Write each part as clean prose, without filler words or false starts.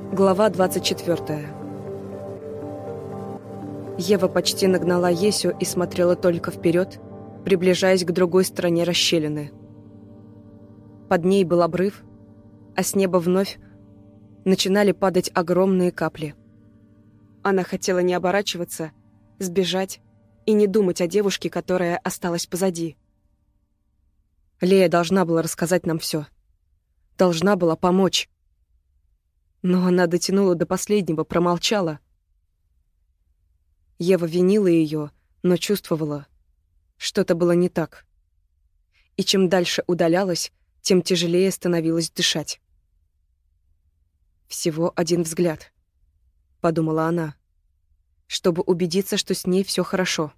Глава 24. Ева почти нагнала Есю и смотрела только вперед, приближаясь к другой стороне расщелины. Под ней был обрыв, а с неба вновь начинали падать огромные капли. Она хотела не оборачиваться, сбежать и не думать о девушке, которая осталась позади. Лея должна была рассказать нам все. Должна была помочь. Но она дотянула до последнего, промолчала. Ева винила ее, но чувствовала, что-то было не так. И чем дальше удалялась, тем тяжелее становилось дышать. «Всего один взгляд», — подумала она, чтобы убедиться, что с ней все хорошо.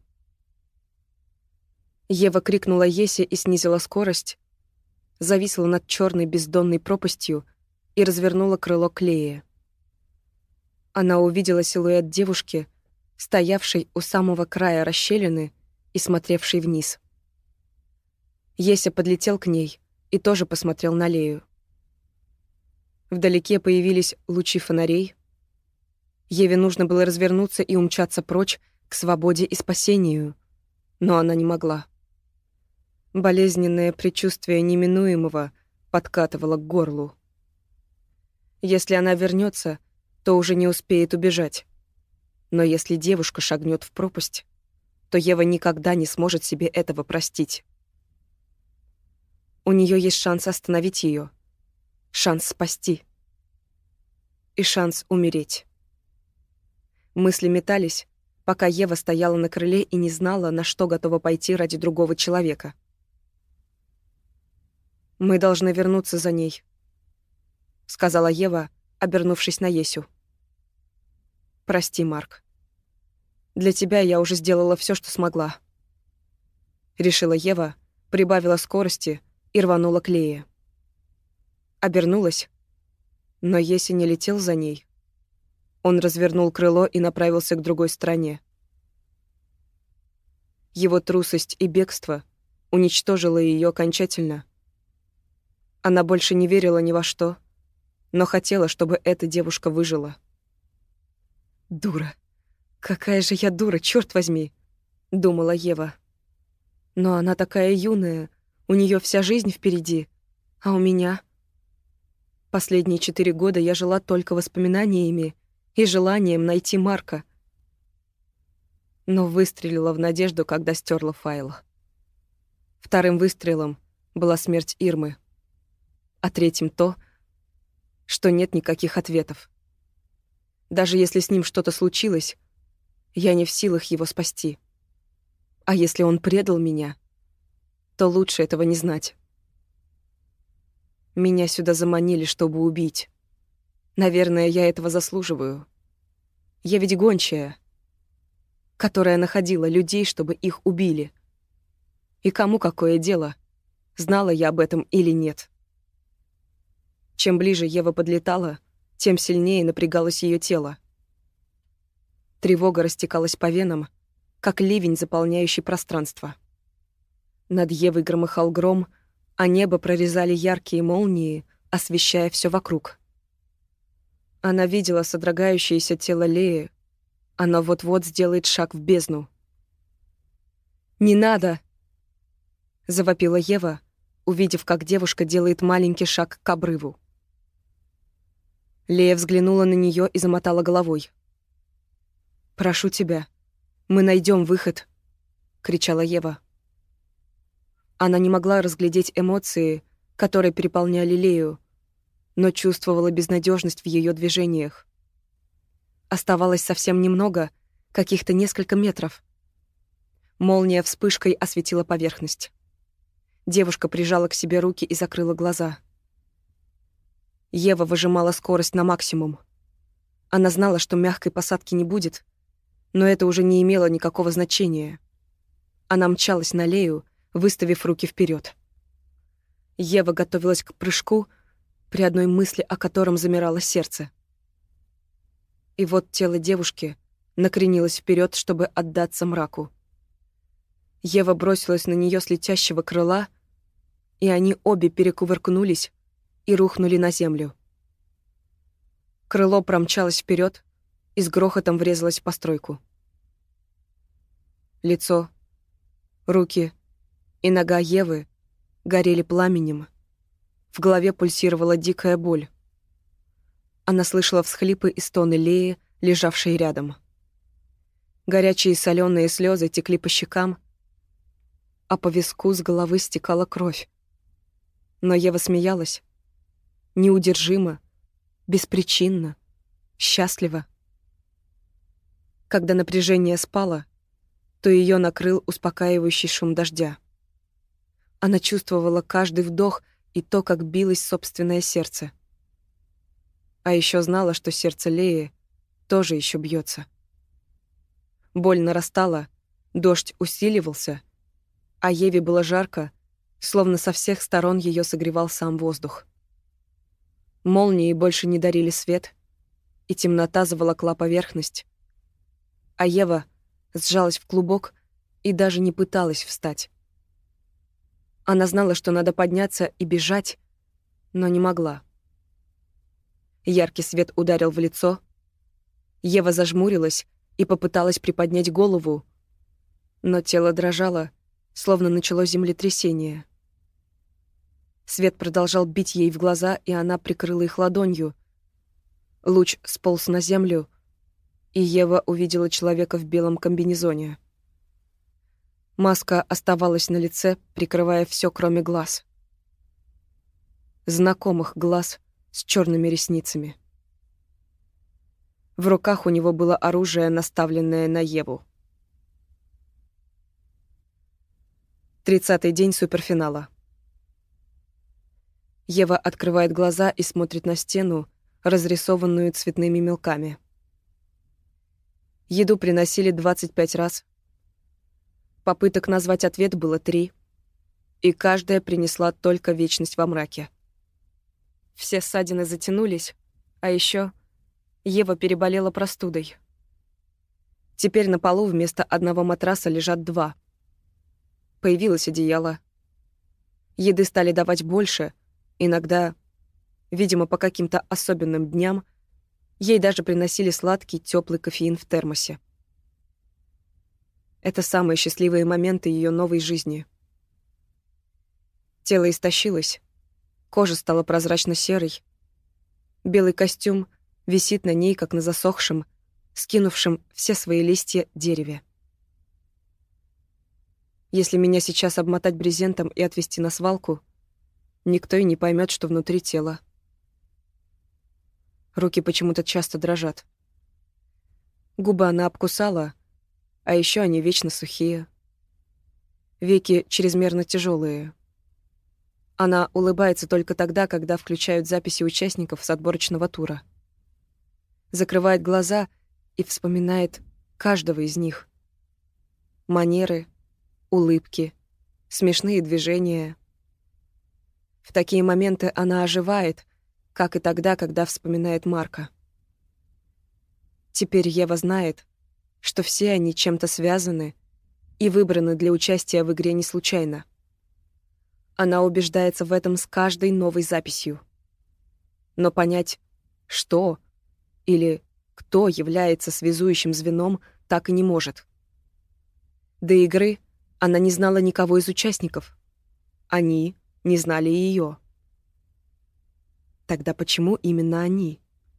Ева крикнула Есе и снизила скорость, зависла над черной бездонной пропастью и развернула крыло к Лее. Она увидела силуэт девушки, стоявшей у самого края расщелины и смотревшей вниз. Еся подлетел к ней и тоже посмотрел на Лею. Вдалеке появились лучи фонарей. Еве нужно было развернуться и умчаться прочь к свободе и спасению, но она не могла. Болезненное предчувствие неминуемого подкатывало к горлу. Если она вернется, то уже не успеет убежать. Но если девушка шагнет в пропасть, то Ева никогда не сможет себе этого простить. У нее есть шанс остановить ее, шанс спасти и шанс умереть. Мысли метались, пока Ева стояла на крыле и не знала, на что готова пойти ради другого человека. «Мы должны вернуться за ней», — сказала Ева, обернувшись на Есю. «Прости, Марк. Для тебя я уже сделала все, что смогла», — решила Ева, прибавила скорости и рванула к Лее. Обернулась, но Еся не летел за ней. Он развернул крыло и направился к другой стороне. Его трусость и бегство уничтожило ее окончательно. Она больше не верила ни во что, но хотела, чтобы эта девушка выжила. «Дура! Какая же я дура, черт возьми!» — думала Ева. «Но она такая юная, у нее вся жизнь впереди, а у меня...» Последние 4 года я жила только воспоминаниями и желанием найти Марка. Но выстрелила в надежду, когда стерла файл. Вторым выстрелом была смерть Ирмы, а третьим то, что нет никаких ответов. Даже если с ним что-то случилось, я не в силах его спасти. А если он предал меня, то лучше этого не знать. Меня сюда заманили, чтобы убить. Наверное, я этого заслуживаю. Я ведь гончая, которая находила людей, чтобы их убили. И кому какое дело, знала я об этом или нет. Чем ближе Ева подлетала, тем сильнее напрягалось ее тело. Тревога растекалась по венам, как ливень, заполняющий пространство. Над Евой громыхал гром, а небо прорезали яркие молнии, освещая все вокруг. Она видела содрогающееся тело Леи. Она вот-вот сделает шаг в бездну. «Не надо!» — завопила Ева, увидев, как девушка делает маленький шаг к обрыву. Лея взглянула на нее и замотала головой. «Прошу тебя, мы найдем выход!» — кричала Ева. Она не могла разглядеть эмоции, которые переполняли Лею, но чувствовала безнадежность в ее движениях. Оставалось совсем немного, каких-то несколько метров. Молния вспышкой осветила поверхность. Девушка прижала к себе руки и закрыла глаза. Ева выжимала скорость на максимум. Она знала, что мягкой посадки не будет, но это уже не имело никакого значения. Она мчалась на Лею, выставив руки вперед. Ева готовилась к прыжку, при одной мысли о котором замирало сердце. И вот тело девушки накренилось вперед, чтобы отдаться мраку. Ева бросилась на нее с летящего крыла, и они обе перекувыркнулись и рухнули на землю. Крыло промчалось вперед и с грохотом врезалось в постройку. Лицо, руки и нога Евы горели пламенем. В голове пульсировала дикая боль. Она слышала всхлипы и стоны Леи, лежавшей рядом. Горячие соленые слезы текли по щекам, а по виску с головы стекала кровь. Но Ева смеялась. Неудержимо, беспричинно, счастливо. Когда напряжение спало, то ее накрыл успокаивающий шум дождя. Она чувствовала каждый вдох и то, как билось собственное сердце. А еще знала, что сердце Леи тоже еще бьется. Боль нарастала, дождь усиливался, а Еве было жарко, словно со всех сторон ее согревал сам воздух. Молнии больше не дарили свет, и темнота заволокла поверхность, а Ева сжалась в клубок и даже не пыталась встать. Она знала, что надо подняться и бежать, но не могла. Яркий свет ударил в лицо. Ева зажмурилась и попыталась приподнять голову, но тело дрожало, словно начало землетрясение. Свет продолжал бить ей в глаза, и она прикрыла их ладонью. Луч сполз на землю, и Ева увидела человека в белом комбинезоне. Маска оставалась на лице, прикрывая все, кроме глаз. Знакомых глаз с черными ресницами. В руках у него было оружие, наставленное на Еву. 30-й день суперфинала. Ева открывает глаза и смотрит на стену, разрисованную цветными мелками. Еду приносили 25 раз. Попыток назвать ответ было 3, и каждая принесла только вечность во мраке. Все ссадины затянулись, а еще Ева переболела простудой. Теперь на полу вместо одного матраса лежат 2. Появилось одеяло. Еды стали давать больше, иногда, видимо, по каким-то особенным дням, ей даже приносили сладкий, теплый кофеин в термосе. Это самые счастливые моменты ее новой жизни. Тело истощилось, кожа стала прозрачно-серой. Белый костюм висит на ней, как на засохшем, скинувшем все свои листья дереве. Если меня сейчас обмотать брезентом и отвезти на свалку, никто и не поймет, что внутри тела. Руки почему-то часто дрожат. Губы она обкусала, а еще они вечно сухие. Веки чрезмерно тяжелые. Она улыбается только тогда, когда включают записи участников с отборочного тура. Закрывает глаза и вспоминает каждого из них. Манеры, улыбки, смешные движения. В такие моменты она оживает, как и тогда, когда вспоминает Марка. Теперь Ева знает, что все они чем-то связаны и выбраны для участия в игре не случайно. Она убеждается в этом с каждой новой записью. Но понять, что или кто является связующим звеном, так и не может. До игры она не знала никого из участников. Они не знали ее. Тогда почему именно они?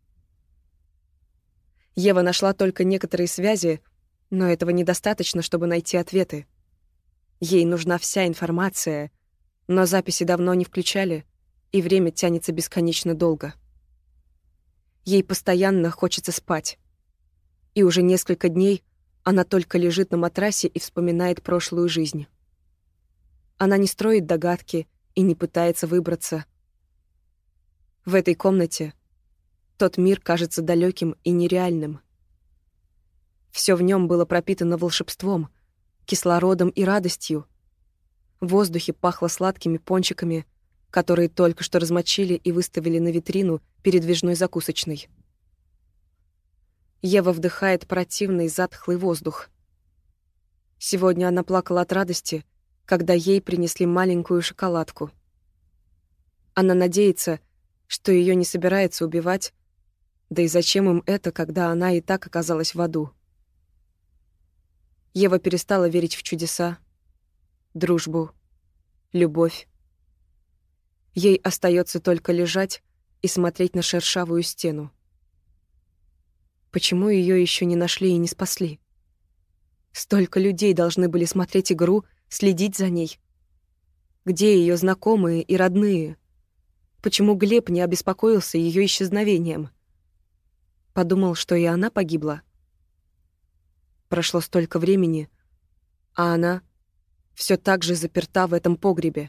Ева нашла только некоторые связи, но этого недостаточно, чтобы найти ответы. Ей нужна вся информация, но записи давно не включали, и время тянется бесконечно долго. Ей постоянно хочется спать. И уже несколько дней она только лежит на матрасе и вспоминает прошлую жизнь. Она не строит догадки и не пытается выбраться. В этой комнате тот мир кажется далеким и нереальным. Все в нем было пропитано волшебством, кислородом и радостью. В воздухе пахло сладкими пончиками, которые только что размочили и выставили на витрину передвижной закусочной. Ева вдыхает противный затхлый воздух. Сегодня она плакала от радости, когда ей принесли маленькую шоколадку. Она надеется, что ее не собирается убивать, Да и зачем им это, когда она и так оказалась в аду? Ева перестала верить в чудеса, дружбу, любовь. Ей остается только лежать и смотреть на шершавую стену. Почему ее еще не нашли и не спасли? Столько людей должны были смотреть игру, следить за ней. Где ее знакомые и родные? Почему Глеб не обеспокоился ее исчезновением? Подумал, что и она погибла. Прошло столько времени, а она все так же заперта в этом погребе.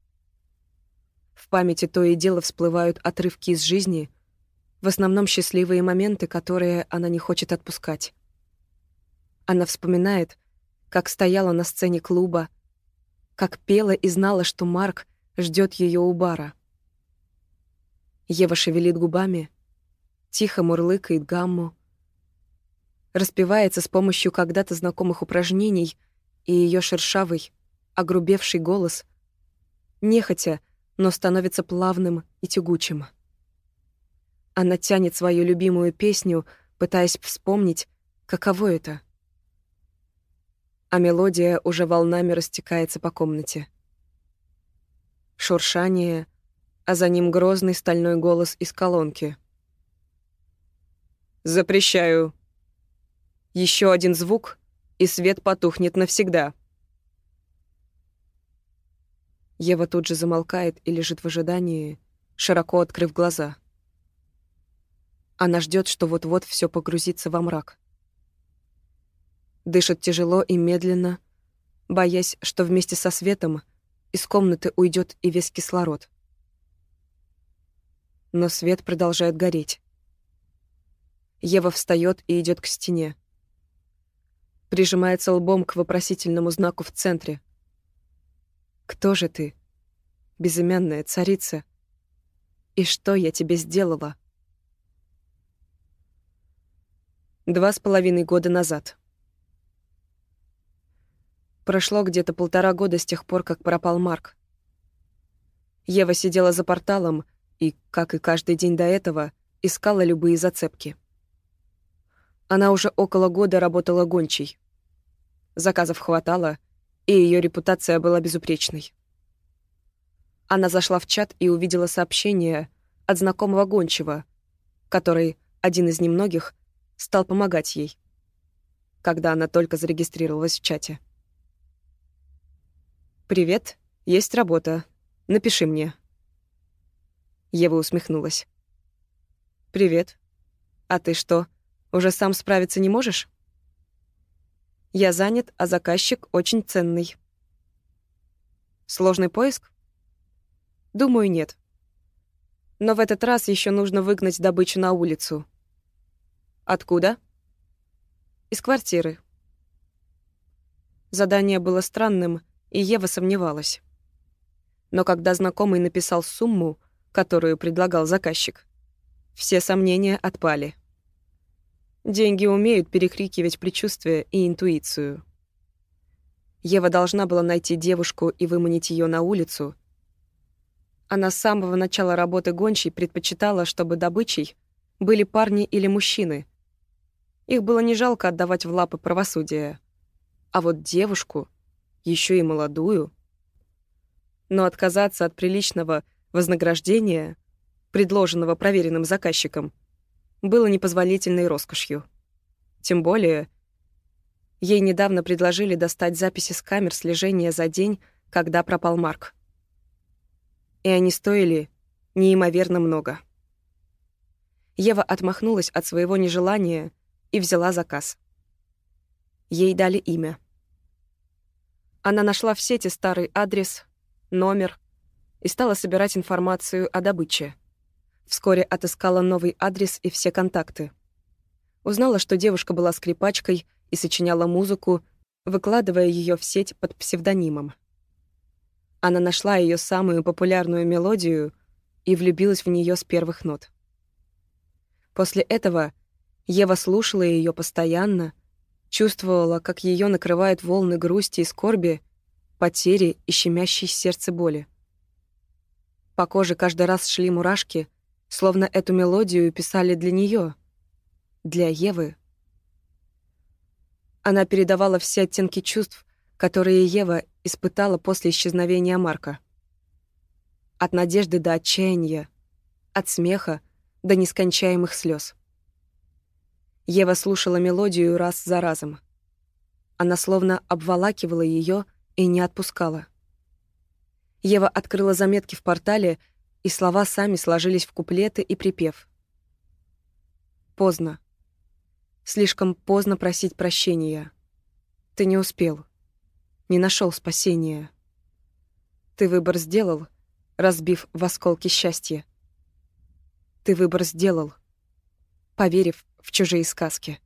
В памяти то и дело всплывают отрывки из жизни, в основном счастливые моменты, которые она не хочет отпускать. Она вспоминает, как стояла на сцене клуба, как пела и знала, что Марк ждет ее у бара. Ева шевелит губами, тихо мурлыкает гамму, распевается с помощью когда-то знакомых упражнений, и ее шершавый, огрубевший голос, нехотя, но становится плавным и тягучим. Она тянет свою любимую песню, пытаясь вспомнить, каково это. А мелодия уже волнами растекается по комнате. Шуршание, а за ним грозный стальной голос из колонки. «Запрещаю. Еще один звук, и свет потухнет навсегда». Ева тут же замолкает и лежит в ожидании, широко открыв глаза. Она ждет, что вот-вот все погрузится во мрак. Дышит тяжело и медленно, боясь, что вместе со светом из комнаты уйдет и весь кислород. Но свет продолжает гореть. Ева встает и идет к стене. Прижимается лбом к вопросительному знаку в центре. «Кто же ты, безымянная царица? И что я тебе сделала?» 2,5 года назад. Прошло где-то 1,5 года с тех пор, как пропал Марк. Ева сидела за порталом и, как и каждый день до этого, искала любые зацепки. Она уже около года работала гончей. Заказов хватало, и ее репутация была безупречной. Она зашла в чат и увидела сообщение от знакомого гончего, который, один из немногих, стал помогать ей, когда она только зарегистрировалась в чате. «Привет, есть работа. Напиши мне». Ева усмехнулась. «Привет. А ты что, уже сам справиться не можешь?» «Я занят, а заказчик очень ценный». «Сложный поиск?» «Думаю, нет. Но в этот раз еще нужно выгнать добычу на улицу». «Откуда?» «Из квартиры». Задание было странным, и Ева сомневалась. Но когда знакомый написал сумму, которую предлагал заказчик, все сомнения отпали. Деньги умеют перекрикивать предчувствие и интуицию. Ева должна была найти девушку и выманить ее на улицу. Она с самого начала работы гончей предпочитала, чтобы добычей были парни или мужчины. Их было не жалко отдавать в лапы правосудия. А вот девушку, еще и молодую. Но отказаться от приличного вознаграждения, предложенного проверенным заказчиком, было непозволительной роскошью. Тем более, ей недавно предложили достать записи с камер слежения за день, когда пропал Марк. И они стоили неимоверно много. Ева отмахнулась от своего нежелания и взяла заказ. Ей дали имя. Она нашла в сети старый адрес, номер и стала собирать информацию о добыче. Вскоре отыскала новый адрес и все контакты. Узнала, что девушка была скрипачкой и сочиняла музыку, выкладывая ее в сеть под псевдонимом. Она нашла ее самую популярную мелодию и влюбилась в нее с первых нот. После этого Ева слушала ее постоянно, чувствовала, как ее накрывают волны грусти и скорби, потери и щемящей сердце боли. По коже каждый раз шли мурашки, Словно эту мелодию писали для нее, для Евы. Она передавала все оттенки чувств, которые Ева испытала после исчезновения Марка. От надежды до отчаяния, от смеха до нескончаемых слез. Ева слушала мелодию раз за разом. Она словно обволакивала ее и не отпускала. Ева открыла заметки в портале, и слова сами сложились в куплеты и припев. Поздно. Слишком поздно просить прощения. Ты не успел. Не нашел спасения. Ты выбор сделал, разбив в осколки счастья. Ты выбор сделал, поверив в чужие сказки.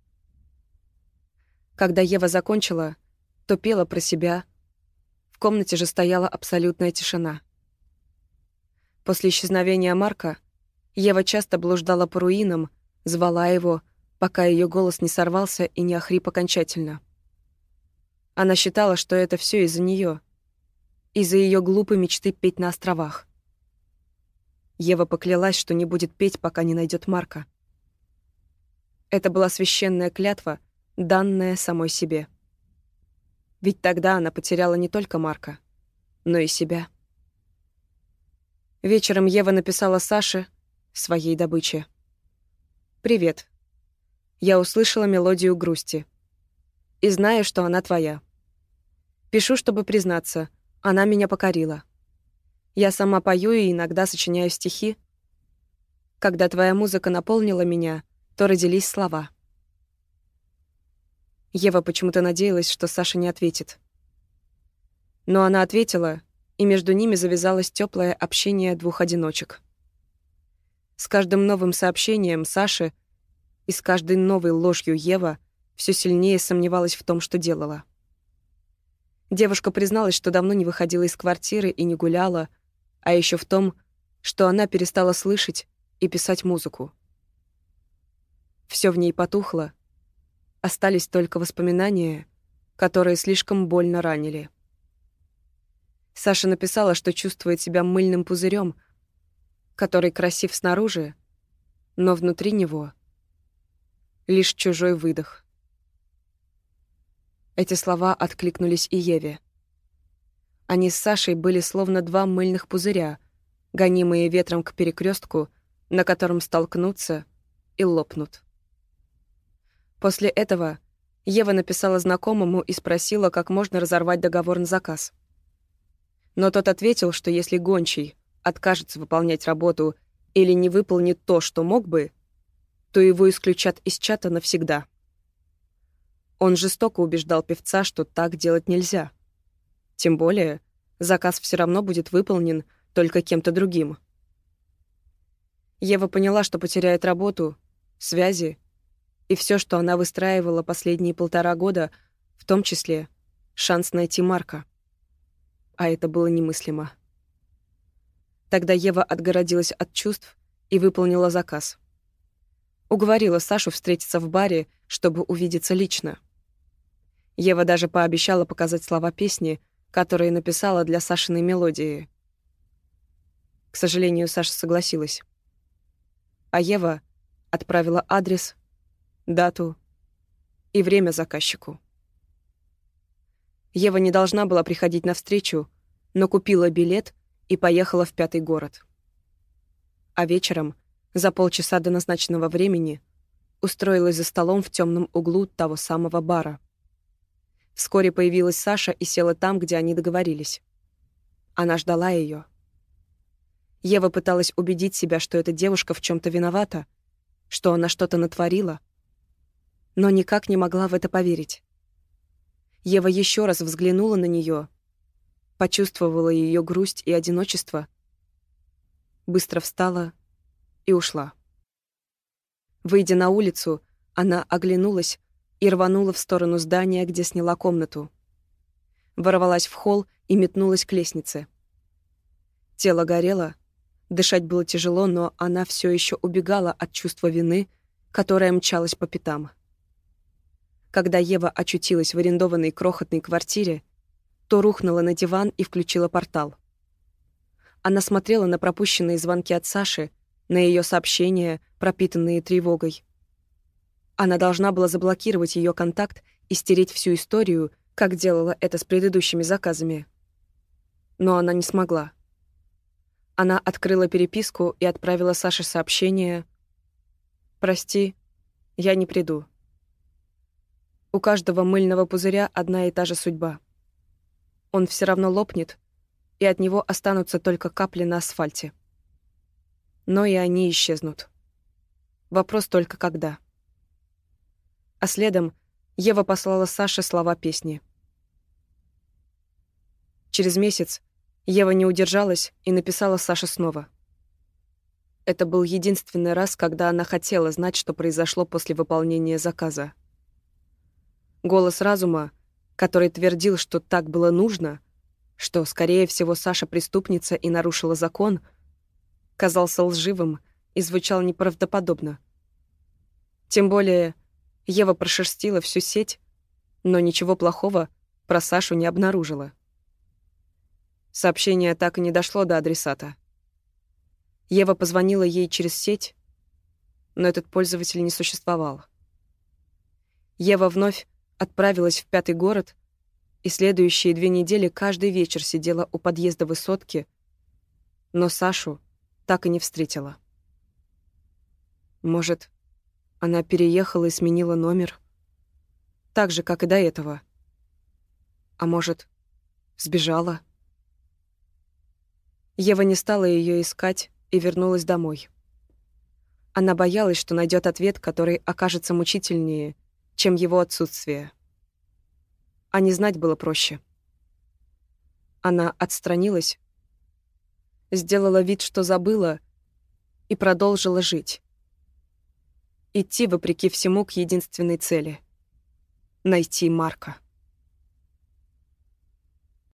Когда Ева закончила, то пела про себя. В комнате же стояла абсолютная тишина. После исчезновения Марка Ева часто блуждала по руинам, звала его, пока ее голос не сорвался и не охрип окончательно. Она считала, что это все из-за нее, из-за ее глупой мечты петь на островах. Ева поклялась, что не будет петь, пока не найдет Марка. Это была священная клятва, данная самой себе. Ведь тогда она потеряла не только Марка, но и себя. Вечером Ева написала Саше, своей добыче. «Привет. Я услышала мелодию грусти. И знаю, что она твоя. Пишу, чтобы признаться, она меня покорила. Я сама пою и иногда сочиняю стихи. Когда твоя музыка наполнила меня, то родились слова». Ева почему-то надеялась, что Саша не ответит. Но она ответила, и между ними завязалось теплое общение двух одиночек. С каждым новым сообщением Саши и с каждой новой ложью Ева все сильнее сомневалась в том, что делала. Девушка призналась, что давно не выходила из квартиры и не гуляла, а еще в том, что она перестала слышать и писать музыку. Все в ней потухло, остались только воспоминания, которые слишком больно ранили. Саша написала, что чувствует себя мыльным пузырем, который красив снаружи, но внутри него лишь чужой выдох. Эти слова откликнулись и Еве. Они с Сашей были словно два мыльных пузыря, гонимые ветром к перекрестку, на котором столкнутся и лопнут. После этого Ева написала знакомому и спросила, как можно разорвать договор на заказ. Но тот ответил, что если гончий откажется выполнять работу или не выполнит то, что мог бы, то его исключат из чата навсегда. Он жестоко убеждал певца, что так делать нельзя. Тем более, заказ все равно будет выполнен только кем-то другим. Ева поняла, что потеряет работу, связи и все, что она выстраивала последние 1,5 года, в том числе шанс найти Марка. А это было немыслимо. Тогда Ева отгородилась от чувств и выполнила заказ. Уговорила Сашу встретиться в баре, чтобы увидеться лично. Ева даже пообещала показать слова песни, которые написала для Сашиной мелодии. К сожалению, Саша согласилась. А Ева отправила адрес, дату и время заказчику. Ева не должна была приходить на встречу, но купила билет и поехала в 5-й город. А вечером, за полчаса до назначенного времени, устроилась за столом в темном углу того самого бара. Вскоре появилась Саша и села там, где они договорились. Она ждала ее. Ева пыталась убедить себя, что эта девушка в чем-то виновата, что она что-то натворила, но никак не могла в это поверить. Ева еще раз взглянула на нее, почувствовала ее грусть и одиночество, быстро встала и ушла. Выйдя на улицу, она оглянулась и рванула в сторону здания, где сняла комнату. Ворвалась в холл и метнулась к лестнице. Тело горело, дышать было тяжело, но она все еще убегала от чувства вины, которое мчалось по пятам. Когда Ева очутилась в арендованной крохотной квартире, то рухнула на диван и включила портал. Она смотрела на пропущенные звонки от Саши, на ее сообщения, пропитанные тревогой. Она должна была заблокировать ее контакт и стереть всю историю, как делала это с предыдущими заказами. Но она не смогла. Она открыла переписку и отправила Саше сообщение: «Прости, я не приду». У каждого мыльного пузыря одна и та же судьба. Он все равно лопнет, и от него останутся только капли на асфальте. Но и они исчезнут. Вопрос только когда. А следом Ева послала Саше слова песни. Через месяц Ева не удержалась и написала Саше снова. Это был единственный раз, когда она хотела знать, что произошло после выполнения заказа. Голос разума, который твердил, что так было нужно, что, скорее всего, Саша преступница и нарушила закон, казался лживым и звучал неправдоподобно. Тем более Ева прошерстила всю сеть, но ничего плохого про Сашу не обнаружила. Сообщение так и не дошло до адресата. Ева позвонила ей через сеть, но этот пользователь не существовал. Ева вновь отправилась в 5-й город и следующие 2 недели каждый вечер сидела у подъезда высотки, но Сашу так и не встретила. Может, она переехала и сменила номер, так же, как и до этого. А может, сбежала? Ева не стала ее искать и вернулась домой. Она боялась, что найдет ответ, который окажется мучительнее, чем его отсутствие. А не знать было проще. Она отстранилась, сделала вид, что забыла, и продолжила жить. Идти, вопреки всему, к единственной цели — найти Марка.